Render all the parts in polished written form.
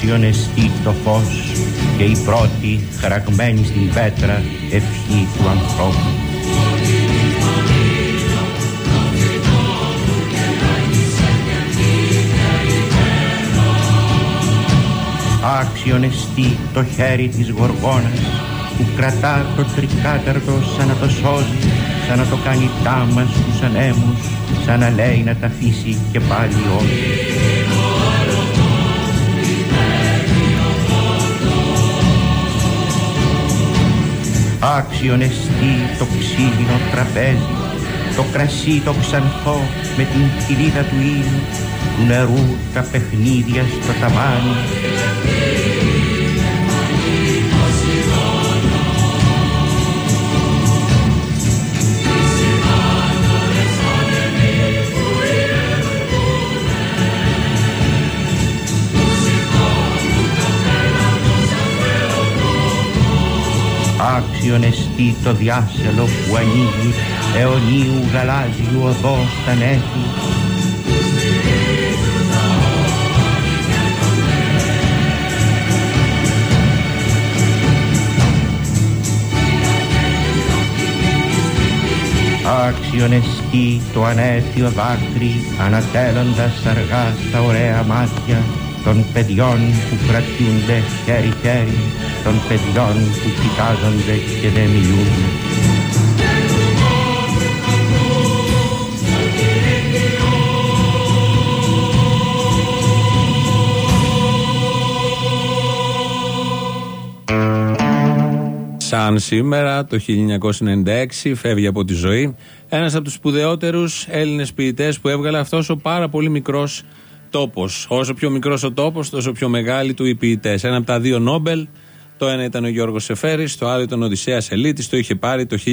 άξιον εστί το φως και η πρώτη χαραγμένη στην πέτρα ευχή του ανθρώπου. Άξιον εστί το χέρι της Γοργόνας που κρατά το τρικάταρτο σαν να το σώζει, σαν να το κάνει τάμα στους ανέμους, σαν να λέει να τα αφήσει και πάλι όχι. Άξιον εστί το ξύλινο τραπέζι, το κρασί το ξανθό με την κοιλίδα του ήλιου, του νερού τα παιχνίδια στο ταβάνι. Άξιον εστί το διάσελο που ανοίγει αιωνίου γαλάζιου οδό στα νέφη. Άξιον εστί το ανέθιο δάκρυ ανατέλλοντας αργά στα ωραία μάτια των παιδιών που κρατιούνται χέρι-χέρι, των παιδιών που κοιτάζονται και δεν μιλούν. Σαν σήμερα το 1996 φεύγει από τη ζωή ένας από τους σπουδαιότερους Έλληνες ποιητές που έβγαλε αυτός ο πάρα πολύ μικρός τόπος. Όσο πιο μικρός ο τόπος, τόσο πιο μεγάλοι του οι ποιητές. Ένα από τα δύο Νόμπελ, το ένα ήταν ο Γιώργος Σεφέρης, το άλλο ήταν ο Οδυσσέας Ελίτης, το είχε πάρει το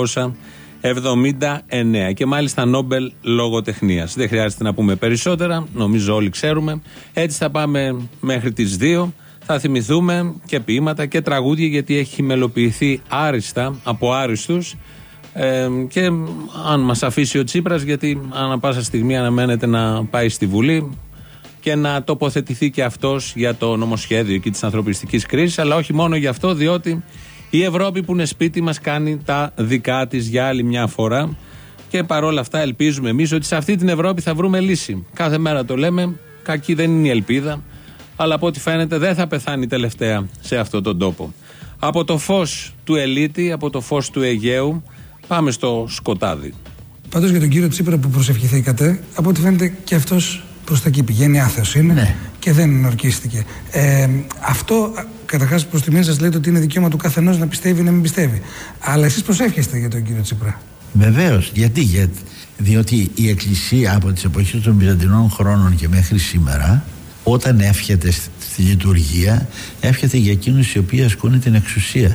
1979 και μάλιστα Νόμπελ λογοτεχνίας. Δεν χρειάζεται να πούμε περισσότερα, νομίζω όλοι ξέρουμε. Έτσι θα πάμε μέχρι τις 2. Θα θυμηθούμε και ποίηματα και τραγούδια, γιατί έχει μελοποιηθεί άριστα από άριστους, και αν μας αφήσει ο Τσίπρας, γιατί ανά πάσα στιγμή αναμένεται να πάει στη Βουλή και να τοποθετηθεί και αυτός για το νομοσχέδιο εκεί της ανθρωπιστικής κρίσης, αλλά όχι μόνο για αυτό, διότι η Ευρώπη που είναι σπίτι μας κάνει τα δικά της για άλλη μια φορά και παρόλα αυτά ελπίζουμε εμείς ότι σε αυτή την Ευρώπη θα βρούμε λύση. Κάθε μέρα το λέμε, κακή δεν είναι η ελπίδα, αλλά από ό,τι φαίνεται δεν θα πεθάνει τελευταία σε αυτόν τον τόπο. Από το φως του Ελίτη, από το φως του Αιγαίου, πάμε στο σκοτάδι. Πάντως για τον κύριο Τσίπρα που προσευχηθήκατε, από ό,τι φαίνεται και αυτός προς τα εκεί πηγαίνει, άθεος είναι, ναι, και δεν ορκίστηκε. Αυτό καταρχάς προς τη μία σας λέτε ότι είναι δικαίωμα του καθενός να πιστεύει ή να μην πιστεύει. Αλλά εσείς προσεύχεστε για τον κύριο Τσίπρα. Βεβαίως. Γιατί? Διότι η Εκκλησία από τις εποχές των Βυζαντινών χρόνων και μέχρι σήμερα, όταν εύχεται στη λειτουργία, εύχεται για εκείνους οι οποίοι ασκούν την εξουσία.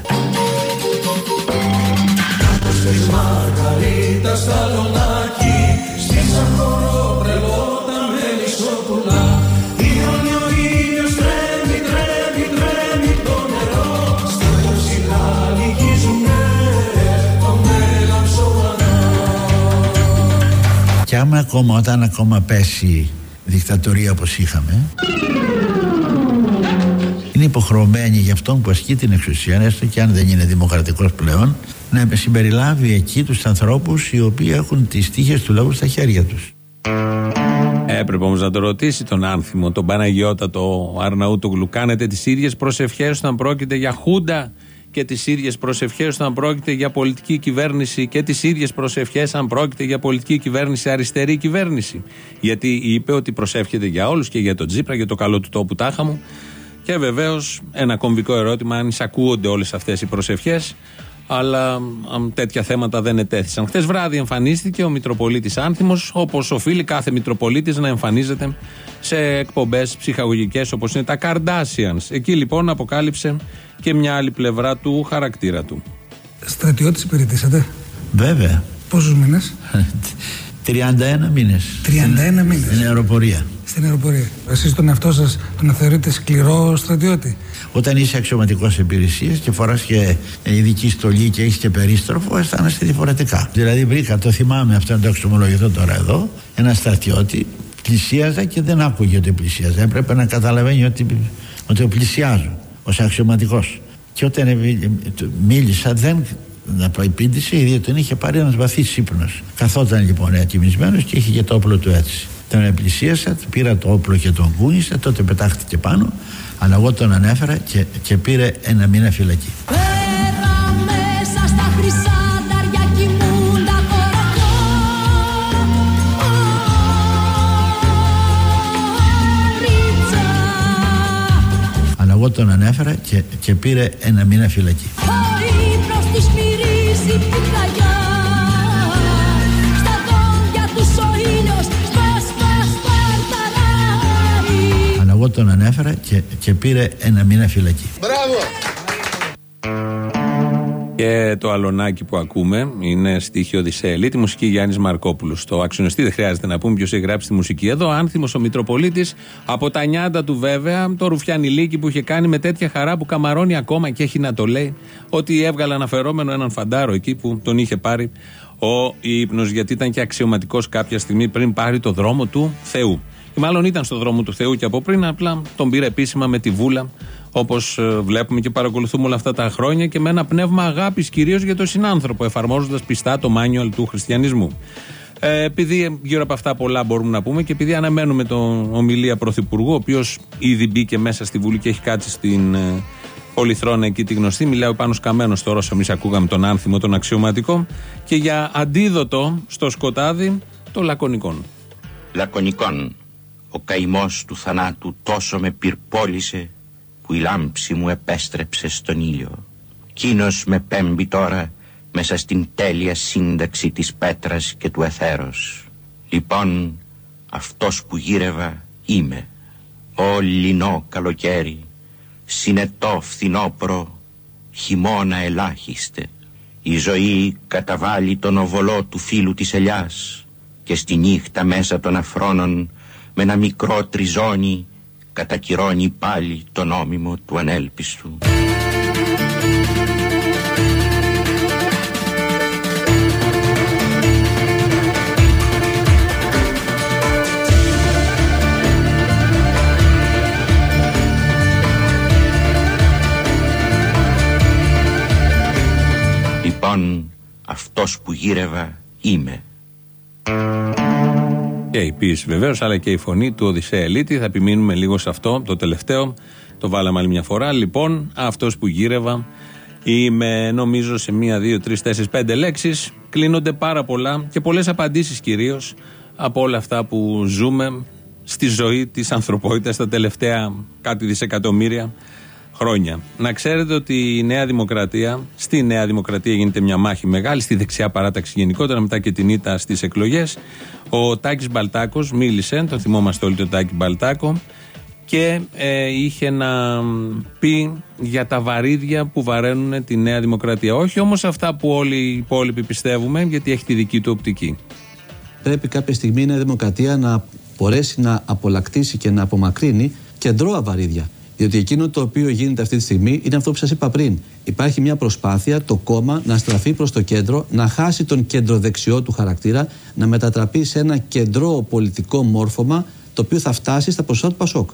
Και άμα ακόμα, όταν ακόμα πέσει δικτατορία όπως είχαμε, είναι υποχρεωμένη για αυτόν που ασκεί την εξουσία, έστω και αν δεν είναι δημοκρατικός πλέον, να συμπεριλάβει εκεί τους ανθρώπους οι οποίοι έχουν τις τύχες του λαού στα χέρια τους. Έπρεπε όμως να το ρωτήσει τον άνθιμο, τον Παναγιώτατο Αρναούτογλου. Κάνετε τις ίδιες προσευχές όταν πρόκειται για χούντα και τις ίδιες προσευχές όταν πρόκειται για πολιτική κυβέρνηση και τις ίδιες προσευχές αν πρόκειται για πολιτική κυβέρνηση, αριστερή κυβέρνηση? Γιατί είπε ότι προσεύχεται για όλους και για τον Τσίπρα, για το καλό του τόπου τάχα μου. Και βεβαίως ένα κομβικό ερώτημα, αν εισακούονται όλες αυτές οι προσευχές, αλλά τέτοια θέματα δεν ετέθησαν. Χθες βράδυ εμφανίστηκε ο Μητροπολίτης Άνθιμος, όπως οφείλει κάθε Μητροπολίτης να εμφανίζεται σε εκπομπές ψυχαγωγικές όπως είναι τα Kardashians. Εκεί λοιπόν αποκάλυψε και μια άλλη πλευρά του χαρακτήρα του. Στρατιώτης υπηρετήσατε? Βέβαια. Πόσους μήνες? 31 μήνες. 31 μήνες. Στην αεροπορία. Στην αεροπορία. Εσείς τον εαυτό σας τον θεωρείτε σκληρό στρατιώτη? Όταν είσαι αξιωματικός υπηρεσίας και φοράς και ειδική στολή και έχεις και περίστροφο, αισθάνεσαι διαφορετικά. Δηλαδή βρήκα, το θυμάμαι αυτό, να το εξομολογηθώ τώρα εδώ, ένα στρατιώτη, πλησίαζα και δεν άκουγε ότι πλησίαζα. Έπρεπε να καταλαβαίνει ότι ότι το πλησιάζω ως αξιωματικός. Και όταν μίλησα δεν απήντησε, διότι τον είχε πάρει ένας βαθύς ύπνος. Καθόταν λοιπόν ετοιμισμένος και είχε και το όπλο του έτσι. Τον πλησίασα, πήρα το όπλο και τον κούνησα, τότε πετάχτηκε πάνω, αλλά εγώ τον ανέφερα και πήρε 1 μήνα φυλακή. Αλλά εγώ τον ανέφερα και πήρε 1 μήνα φυλακή. Αλλά εγώ τον ανέφερα και πήρε 1 μήνα φυλακή. Μπράβο! Και το αλωνάκι που ακούμε είναι στίχη Οδυσσέα Ελίτη, μουσική Γιάννης Μαρκόπουλος. Το αξιονιστή δεν χρειάζεται να πούμε ποιος έχει γράψει τη μουσική εδώ. Άνθιμος ο Μητροπολίτης, από τα νιάτα του βέβαια, το ρουφιανιλίκι που είχε κάνει με τέτοια χαρά που καμαρώνει ακόμα και έχει να το λέει, ότι έβγαλε αναφερόμενο έναν φαντάρο εκεί που τον είχε πάρει ο ύπνος, γιατί ήταν και αξιωματικός κάποια στιγμή πριν πάρει το δρόμο του Θεού. Ή μάλλον ήταν στο δρόμο του Θεού και από πριν, απλά τον πήρε επίσημα με τη βούλα, όπως βλέπουμε και παρακολουθούμε όλα αυτά τα χρόνια, και με ένα πνεύμα αγάπης κυρίως για τον συνάνθρωπο, εφαρμόζοντας πιστά το μάνιουαλ του χριστιανισμού. Επειδή γύρω από αυτά πολλά μπορούμε να πούμε, και επειδή αναμένουμε τον ομιλία πρωθυπουργού, ο οποίος ήδη μπήκε μέσα στη Βουλή και έχει κάτσει στην πολυθρόνα εκεί τη γνωστή, μιλάει ο Πάνος Καμένος τώρα, όσο εμείς ακούγαμε τον άνθιμο, τον αξιωματικό, και για αντίδοτο στο σκοτάδι των λακωνικών. Λακωνικών, ο καημός του θανάτου τόσο με πυρπόλησε, που η λάμψη μου επέστρεψε στον ήλιο. Κείνος με πέμπει τώρα μέσα στην τέλεια σύνταξη της πέτρας και του εθέρος. Λοιπόν, αυτός που γύρευα είμαι. Ω λινό καλοκαίρι, συνετό φθινόπρο, χειμώνα ελάχιστε. Η ζωή καταβάλει τον οβολό του φύλου της ελιάς, και στη νύχτα μέσα των αφρόνων με ένα μικρό τριζόνι κατακυρώνει πάλι το νόμιμο του ανέλπιστου. Λοιπόν, αυτός που γύρευα είμαι. Και η ποίηση βεβαίως, αλλά και η φωνή του Οδυσσέα Ελίτη. Θα επιμείνουμε λίγο σε αυτό, το τελευταίο. Το βάλαμε άλλη μια φορά. Λοιπόν, αυτός που γύρευα είμαι, νομίζω σε 1, 2, 3, 4, 5 λέξεις. Κλείνονται πάρα πολλά και πολλές απαντήσεις κυρίως από όλα αυτά που ζούμε στη ζωή της ανθρωπότητας τα τελευταία κάτι δισεκατομμύρια χρόνια. Να ξέρετε ότι η Νέα Δημοκρατία, στη Νέα Δημοκρατία γίνεται μια μάχη μεγάλη, στη δεξιά παράταξη γενικότερα, μετά και την ήττα στις εκλογές. Ο Τάκης Μπαλτάκος μίλησε, το θυμόμαστε όλοι τον Τάκη Μπαλτάκο, και είχε να πει για τα βαρύδια που βαραίνουν τη Νέα Δημοκρατία. Όχι όμως αυτά που όλοι οι υπόλοιποι πιστεύουμε, γιατί έχει τη δική του οπτική. Πρέπει κάποια στιγμή η Νέα Δημοκρατία να μπορέσει να απολακτήσει και να απομακρύνει κεντρώα βαρύδια. Διότι εκείνο το οποίο γίνεται αυτή τη στιγμή είναι αυτό που σας είπα πριν. Υπάρχει μια προσπάθεια το κόμμα να στραφεί προς το κέντρο, να χάσει τον κεντροδεξιό του χαρακτήρα, να μετατραπεί σε ένα κεντρό πολιτικό μόρφωμα, το οποίο θα φτάσει στα ποσοστά του Πασόκ.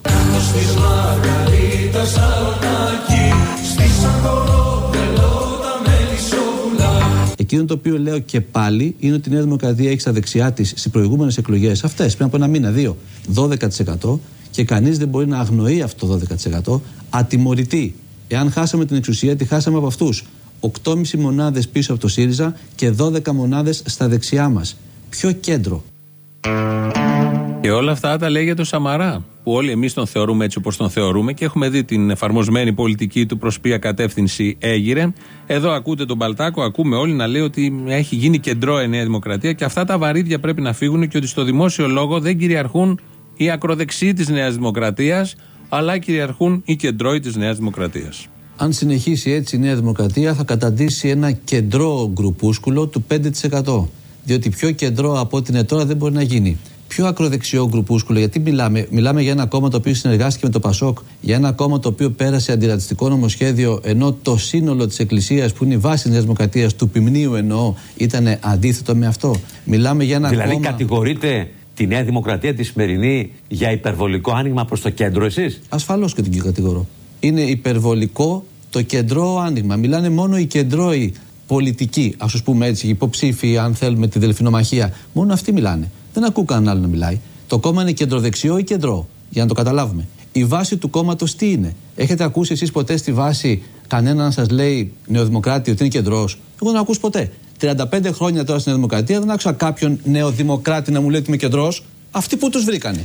Εκείνο το οποίο λέω και πάλι είναι ότι η Νέα Δημοκρατία έχει στα δεξιά της στις προηγούμενες εκλογές, αυτές πριν από 1 μήνα, 2, 12%. Και κανείς δεν μπορεί να αγνοεί αυτό το 12%. Ατιμωρητή. Εάν χάσαμε την εξουσία, τη χάσαμε από αυτούς. 8,5 μονάδες πίσω από το ΣΥΡΙΖΑ και 12 μονάδες στα δεξιά μας. Ποιο κέντρο? Και όλα αυτά τα λέει για τον Σαμαρά, που όλοι εμείς τον θεωρούμε έτσι όπως τον θεωρούμε, και έχουμε δει την εφαρμοσμένη πολιτική του προς ποια κατεύθυνση έγειρε. Εδώ ακούτε τον Μπαλτάκο, ακούμε όλοι να λέει ότι έχει γίνει κεντρό η Νέα Δημοκρατία και αυτά τα βαρύδια πρέπει να φύγουν, και ότι στο δημόσιο λόγο δεν κυριαρχούν οι ακροδεξιοί της Νέας Δημοκρατίας, αλλά κυριαρχούν οι κεντρώοι της Νέας Δημοκρατίας. Αν συνεχίσει έτσι η Νέα Δημοκρατία, θα καταντήσει ένα κεντρό γκρουπούσκουλο του 5%. Διότι πιο κεντρό από ό,τι είναι τώρα δεν μπορεί να γίνει. Πιο ακροδεξιό γκρουπούσκουλο, γιατί μιλάμε για ένα κόμμα το οποίο συνεργάστηκε με το Πασόκ, για ένα κόμμα το οποίο πέρασε αντιρατσιστικό νομοσχέδιο, ενώ το σύνολο της Εκκλησίας, που είναι η βάση της Νέας Δημοκρατίας, του ποιμνίου εννοώ, ήταν αντίθετο με αυτό. Μιλάμε για ένα δηλαδή κόμμα. Κατηγορείτε τη Νέα Δημοκρατία τη σημερινή για υπερβολικό άνοιγμα προς το κέντρο, εσείς? Ασφαλώς και την κατηγορώ. Είναι υπερβολικό το κεντρό άνοιγμα. Μιλάνε μόνο οι κεντρώοι πολιτικοί, ας τους πούμε έτσι, υποψήφοι, αν θέλουμε, τη δελφινομαχία. Μόνο αυτοί μιλάνε. Δεν ακούω κανέναν άλλο να μιλάει. Το κόμμα είναι κεντροδεξιό ή κεντρό, για να το καταλάβουμε. Η βάση του κόμματος τι είναι? Έχετε ακούσει εσείς ποτέ στη βάση κανέναν να σας λέει νεοδημοκράτη ότι είναι κεντρός? Εγώ δεν ακούω ποτέ. 35 χρόνια τώρα στην Δημοκρατία δεν άκουσα κάποιον νεοδημοκράτη να μου λέει ότι είμαι κεντρός. Αυτοί που τους βρήκανε.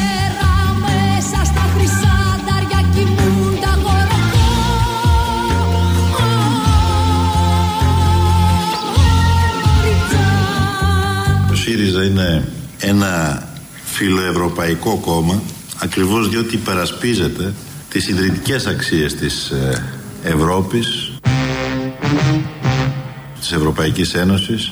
Το ΣΥΡΙΖΑ είναι ένα φιλοευρωπαϊκό κόμμα, ακριβώς διότι υπερασπίζεται τις ιδρυτικές αξίες της Ευρώπης, της Ευρωπαϊκής Ένωσης,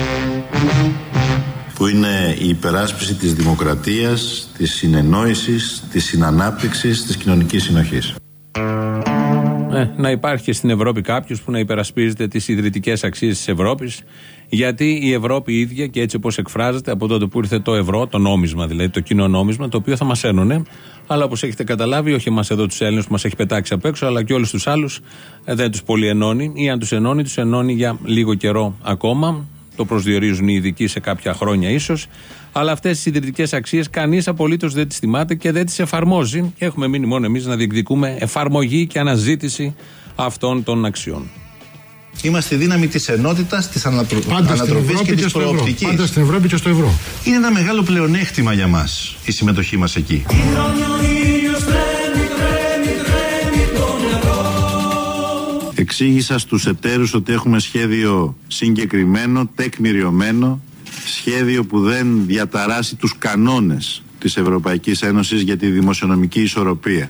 που είναι η υπεράσπιση της δημοκρατίας, της συνεννόησης, της συνανάπτυξης, της κοινωνικής συνοχής. Να υπάρχει στην Ευρώπη κάποιος που να υπερασπίζεται τις ιδρυτικές αξίες της Ευρώπης, γιατί η Ευρώπη ίδια και έτσι όπως εκφράζεται από τότε που ήρθε το ευρώ, το νόμισμα δηλαδή, το κοινό νόμισμα, το οποίο θα μας ένωνε, αλλά όπως έχετε καταλάβει, όχι εμάς εδώ τους Έλληνες που μας έχει πετάξει απ' έξω, αλλά και όλους τους άλλους δεν τους πολύ ενώνει, ή αν τους ενώνει για λίγο καιρό ακόμα. Το προσδιορίζουν οι ειδικοί σε κάποια χρόνια ίσως. Αλλά αυτές τις ιδρυτικές αξίες κανείς απολύτως δεν τις θυμάται και δεν τις εφαρμόζει. Και έχουμε μείνει μόνο εμείς να διεκδικούμε εφαρμογή και αναζήτηση αυτών των αξιών. Είμαστε δύναμη της ενότητας, της ανατροπής και της προοπτικής. Πάντα στην Ευρώπη και στο ευρώ. Είναι ένα μεγάλο πλεονέκτημα για μας η συμμετοχή μας εκεί. Εξήγησα στους εταίρους ότι έχουμε σχέδιο συγκεκριμένο, τεκμηριωμένο, σχέδιο που δεν διαταράσει τους κανόνες της Ευρωπαϊκής Ένωσης για τη δημοσιονομική ισορροπία.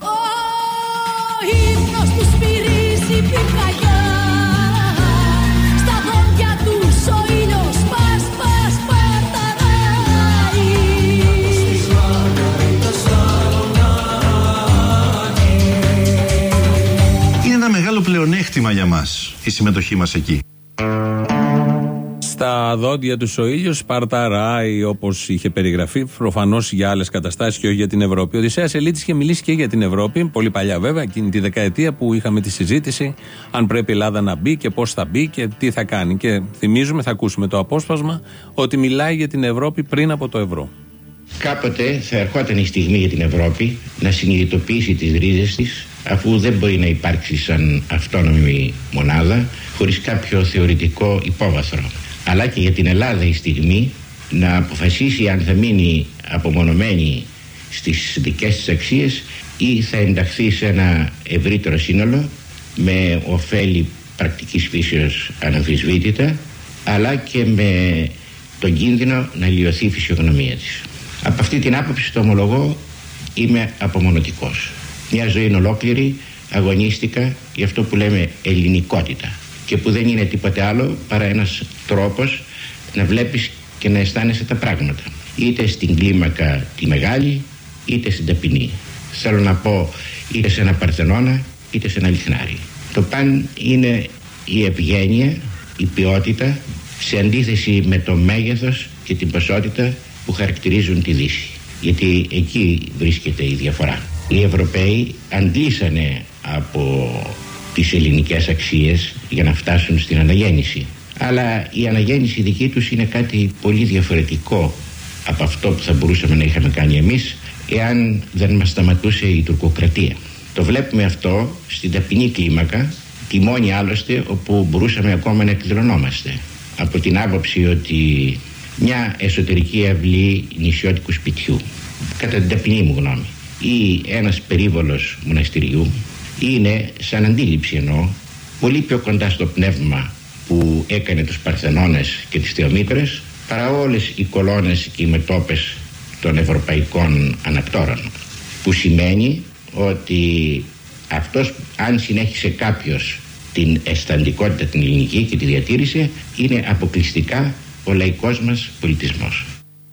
Πλεονέκτημα για μας η συμμετοχή μας εκεί. Στα δόντια του ο ήλιος σπαρταράει, όπως είχε περιγραφεί, προφανώς για άλλες καταστάσεις και όχι για την Ευρώπη. Ο Οδυσσέας Ελίτης είχε μιλήσει και για την Ευρώπη, πολύ παλιά βέβαια, εκείνη τη δεκαετία που είχαμε τη συζήτηση αν πρέπει η Ελλάδα να μπει και πώς θα μπει και τι θα κάνει. Και θυμίζουμε, θα ακούσουμε το απόσπασμα, ότι μιλάει για την Ευρώπη πριν από το ευρώ. Κάποτε θα ερχόταν η στιγμή για την Ευρώπη να συνειδητοποιήσει τις ρίζες της, αφού δεν μπορεί να υπάρξει σαν αυτόνομη μονάδα χωρίς κάποιο θεωρητικό υπόβαθρο. Αλλά και για την Ελλάδα η στιγμή να αποφασίσει αν θα μείνει απομονωμένη στις δικές της αξίες ή θα ενταχθεί σε ένα ευρύτερο σύνολο με ωφέλη πρακτικής φύσεως αναμφισβήτητα, αλλά και με τον κίνδυνο να λιωθεί η φυσιογνωμία της. Από αυτή την άποψη, το ομολογώ, είμαι απομονωτικός. Μια ζωή ολόκληρη αγωνίστηκα για αυτό που λέμε ελληνικότητα και που δεν είναι τίποτε άλλο παρά ένας τρόπος να βλέπεις και να αισθάνεσαι τα πράγματα, είτε στην κλίμακα τη μεγάλη είτε στην ταπεινή. Θέλω να πω είτε σε ένα Παρθενώνα είτε σε ένα λιχνάρι. Το παν είναι η ευγένεια, η ποιότητα, σε αντίθεση με το μέγεθος και την ποσότητα που χαρακτηρίζουν τη Δύση. Γιατί εκεί βρίσκεται η διαφορά. Οι Ευρωπαίοι αντλήσανε από τις ελληνικές αξίες για να φτάσουν στην αναγέννηση. Αλλά η αναγέννηση δική τους είναι κάτι πολύ διαφορετικό από αυτό που θα μπορούσαμε να είχαμε κάνει εμείς εάν δεν μας σταματούσε η τουρκοκρατία. Το βλέπουμε αυτό στην ταπεινή κλίμακα, τη μόνη άλλωστε όπου μπορούσαμε ακόμα να εκδηλωνόμαστε. Από την άποψη ότι μια εσωτερική αυλή νησιώτικου σπιτιού, κατά την ταπεινή μου γνώμη, ή ένας περίβολος μοναστηριού είναι, σαν αντίληψη εννοώ, πολύ πιο κοντά στο πνεύμα που έκανε τους Παρθενώνες και τις Θεομήτρες παρά όλες οι κολόνες και οι μετώπες των ευρωπαϊκών ανακτόρων, που σημαίνει ότι αυτός, αν συνέχισε κάποιος την αισθαντικότητα την ελληνική και τη διατήρησε, είναι αποκλειστικά ο λαϊκός μας πολιτισμός.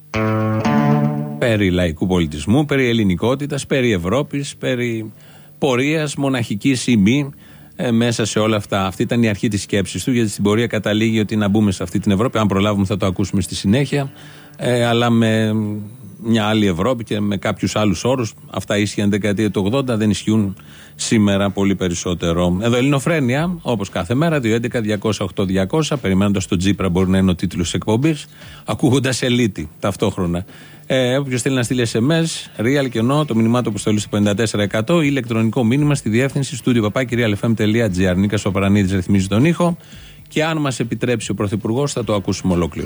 Περί λαϊκού πολιτισμού, περί ελληνικότητας, περί Ευρώπης, περί πορείας μοναχικής ή μη μέσα σε όλα αυτά. Αυτή ήταν η αρχή της σκέψης του, γιατί στην πορεία καταλήγει ότι να μπούμε σε αυτή την Ευρώπη. Αν προλάβουμε θα το ακούσουμε στη συνέχεια, αλλά με μια άλλη Ευρώπη και με κάποιους άλλους όρους. Αυτά ίσχυαν δεκαετία του 80, δεν ισχύουν σήμερα πολύ περισσότερο. Εδώ Ελληνοφρένεια, όπως κάθε μέρα, 211-208-200, περιμένοντας τον Τσίπρα, μπορεί να είναι ο τίτλος της εκπομπής, ακούγοντας Ελίτη ταυτόχρονα. Όποιος θέλει να στείλει SMS, real και no, το μηνυμά του αποστολή στο 54% ή ηλεκτρονικό μήνυμα στη διεύθυνση studio@realfm.gr. Νίκας Σοπρανίδης ρυθμίζει τον ήχο και αν μας επιτρέψει ο Πρωθυπουργός θα το ακούσουμε ολόκληρο.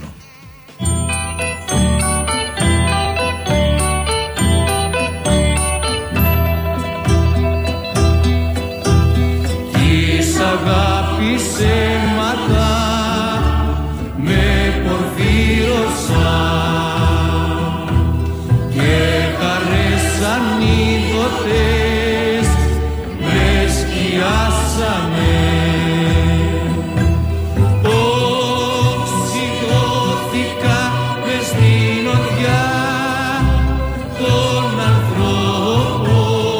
Της αγάπης αίματα με πορφύρωσαν και χαρές ανίδωτες με σκιάσανε. Οξυγώθηκα μες στην οδιά των ανθρώπων.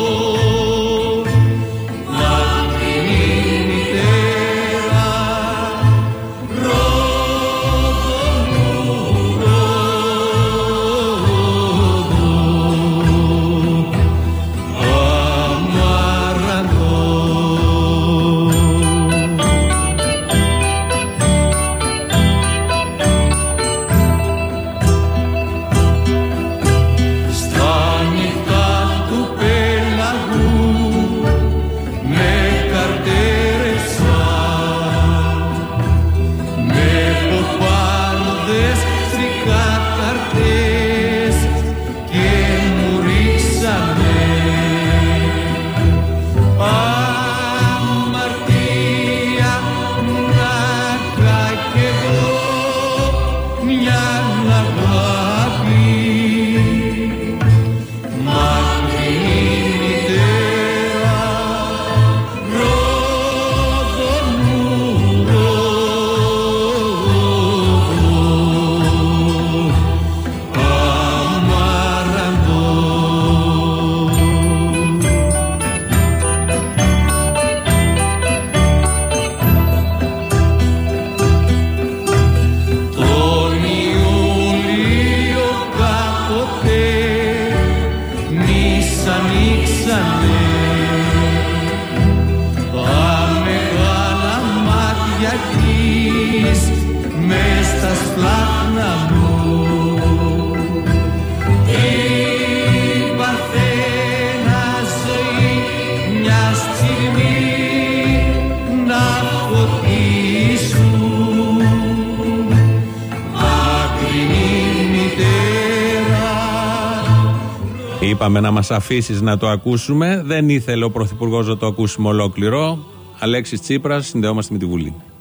Μακρινή μητέρα, ρόδο μου, Είπαμε να μας αφήσεις να το ακούσουμε. Δεν ήθελε ο Πρωθυπουργός να το ακούσουμε ολόκληρο. Αλέξης Τσίπρας, συνδεόμαστε με τη Βουλή.